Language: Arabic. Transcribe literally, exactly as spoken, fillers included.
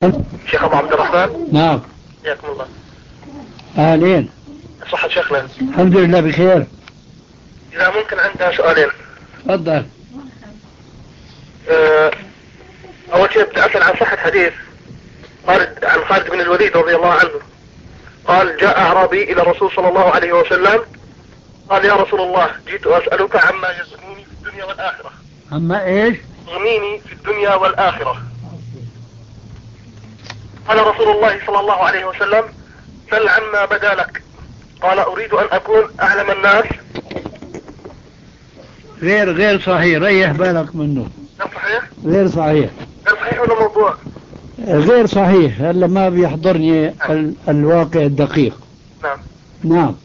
شيخ أبو عبد الرحمن. نعم. حياكم الله. أهلين. صحة شيخنا. الحمد لله بخير. إذا ممكن عندنا سؤالين. تفضل. أه أول شيء بدي أسأل عن صحة حديث خالد عن خالد بن الوليد رضي الله عنه. قال جاء أعرابي إلى الرسول صلى الله عليه وسلم قال يا رسول الله جئت أسألك عما يغنيني في الدنيا والآخرة. عما إيش؟ يغنيني في الدنيا والآخرة. قال رسول الله صلى الله عليه وسلم سل عما بدا لك. قال أريد أن أكون أعلم الناس. غير غير صحيح، ريح بالك منه. غير صحيح؟ غير صحيح. غير صحيح ولا موضوع؟ غير صحيح، هلا ما بيحضرني ال... الواقع الدقيق. نعم. نعم.